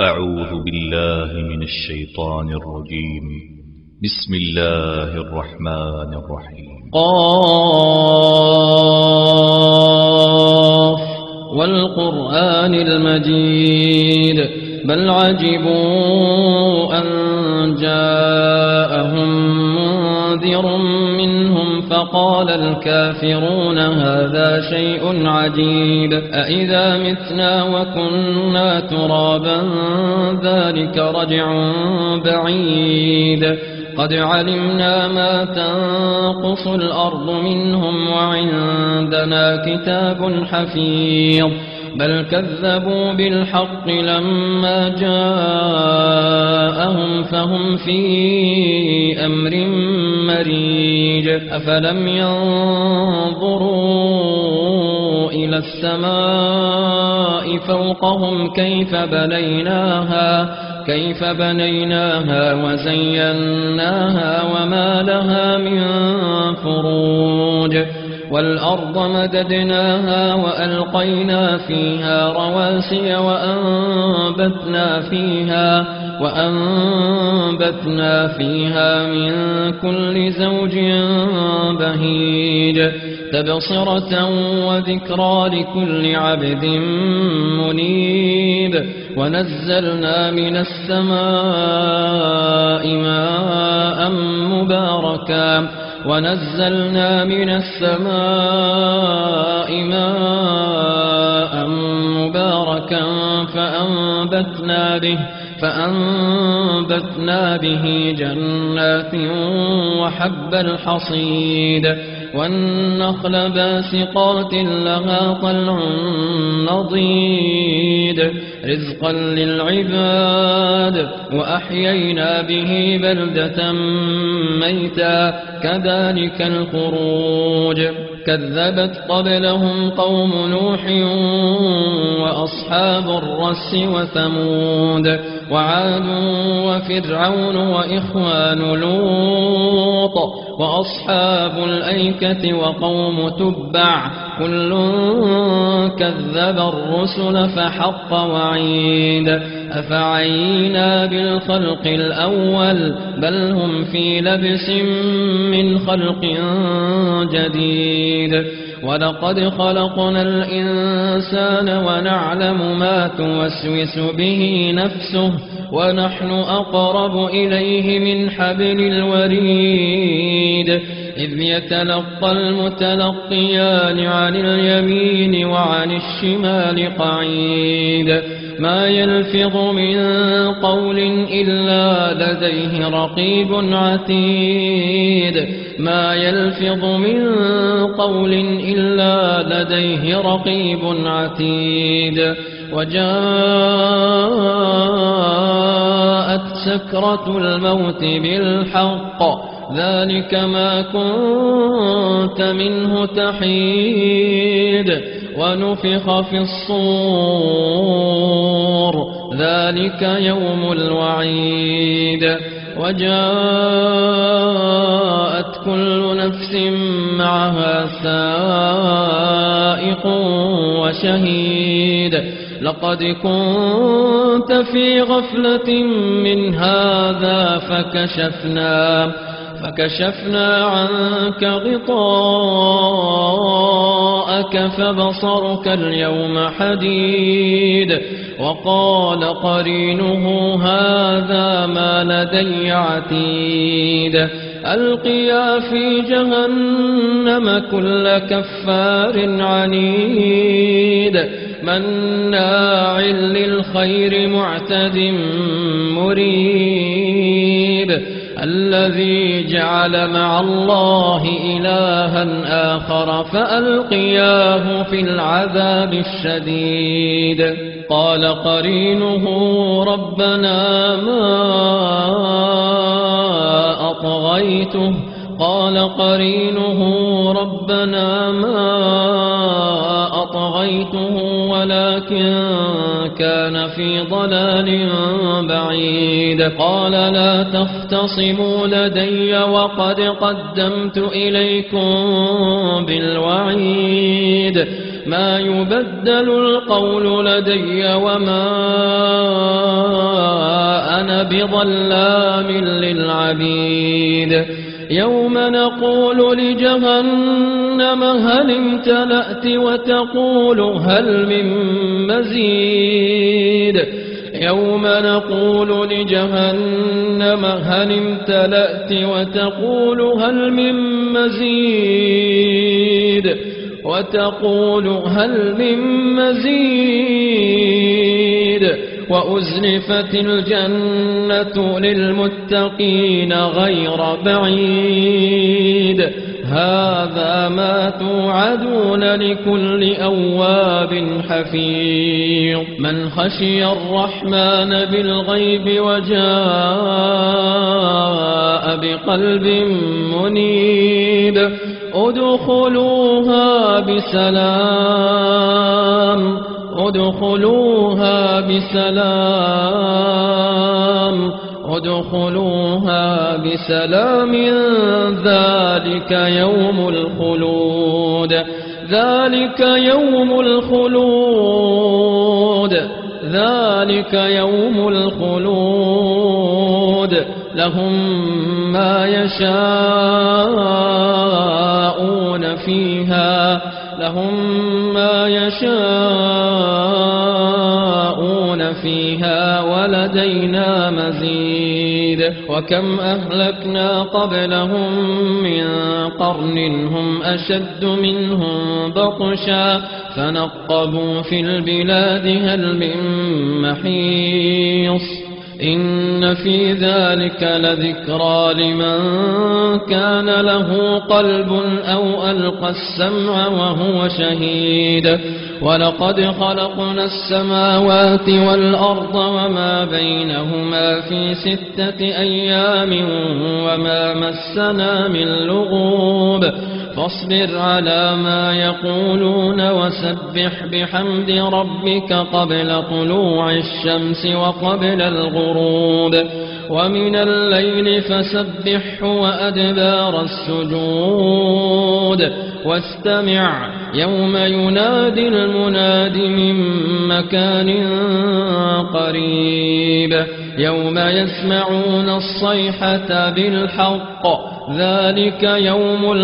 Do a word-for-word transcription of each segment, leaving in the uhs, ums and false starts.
أعوذ بالله من الشيطان الرجيم. بسم الله الرحمن الرحيم. قاف والقرآن المجيد بل عجبوا أن جاءهم منذر منهم فقال الكافرون هذا شيء عجيب أإذا متنا وكنا ترابا ذلك رجع بعيد قد علمنا ما تنقص الأرض منهم وعندنا كتاب حفيظ بل كذبوا بالحق لما جاءهم فهم في أمر مريج أفلم ينظروا إلى السماء فوقهم كيف بنيناها كيف بنيناها وزيناها وما لها من فروج والأرض مددناها وألقينا فيها رواسي وأنبتنا فيها وأنبتنا فيها من كل زوج بهيج تبصرة وذكرى لكل عبد منيب ونزلنا من السماء ماء مباركا ونزلنا من السماء ماء مباركا فأنبتنا به فأنبتنا به جنات وحب الحصيد والنخل باسقات لها طلع نضيد رزقا للعباد وأحيينا به بلدة ميتا كذلك الخروج كذبت قبلهم قوم نوح وأصحاب الرس وثمود وعاد وفرعون وإخوان لوط وأصحاب الأيكة وقوم تبع كل كذب الرسل فحق وعيد أفعينا بالخلق الأول بل هم في لبس من خلق جديد ولقد خلقنا الإنسان ونعلم ما توسوس به نفسه ونحن أقرب إليه من حبل الوريد إذ يتلقى المتلقيان عن اليمين وعن الشمال قعيد ما يلفظ من قول إلا لديه رقيب عتيد ما يلفظ من قول إلا لديه رقيب عتيد وجاءت سكرة الموت بالحق ذلك ما كنت منه تحيد ونفخ في الصور ذلك يوم الوعيد وجاءت كل نفس معها سائق وشهيد لقد كنت في غفلة من هذا فكشفنا فكشفنا عنك غطاءك فبصرك اليوم حديد وقال قرينه هذا ما لدي عتيد ألقيا في جهنم كل كفار عنيد مناع للخير معتد مريب الذي جعل مع الله إلها آخر فألقياه في العذاب الشديد قال قرينه ربنا ما أطغيته قال قرينه ربنا ما أطغيته ولكن كان في ضلال بعيد قال لا تختصموا لدي وقد قدمت إليكم بالوعيد ما يبدل القول لدي وما بظلام للعبيد يوم نقول لجهنم هل امتلأت وتقول هل من مزيد يوم نقول لجهنم هل امتلأت وتقول هل من مزيد وتقول هل من مزيد وأزلفت الجنة للمتقين غير بعيد هذا ما توعدون لكل أواب حفيظ من خشي الرحمن بالغيب وجاء بقلب منيب ادخلوها بسلام ادخلوها بسلام ادخلوها بسلام ذلك يوم الخلود ذلك يوم الخلود ذلك يوم الخلود لهم ما يشاءون فيها لهم ما يشاءون فيها ولدينا مزيد وكم أهلكنا قبلهم من قرن هم أشد منهم بطشا فنقبوا في البلاد هل من محيص إن في ذلك لذكرى لمن كان له قلب أو ألقى السمع وهو شهيد ولقد خلقنا السماوات والأرض وما بينهما في ستة أيام وما مسنا من لغوب فاصبر على ما يقولون وسبح بحمد ربك قبل طلوع الشمس وقبل الغروب ومن الليل فسبحه وأدبار السجود واستمع يوم ينادي المناد من مكان قريب يوم يسمعون الصيحة بالحق ذلك يوم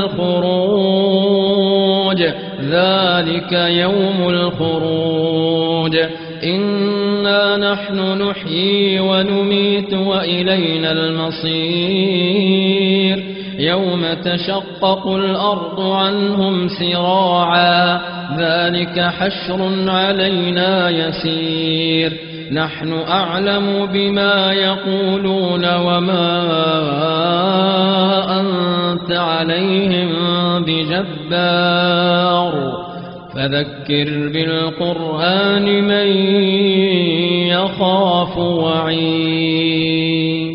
الخروج ذلك يوم الخروج إنا نحن نحيي ونميت وإلينا المصير يوم تشقق الأرض عنهم سراعا ذلك حشر علينا يسير نحن أعلم بما يقولون وما أنت عليهم بجبار فذكر بالقرآن من يخاف وعيد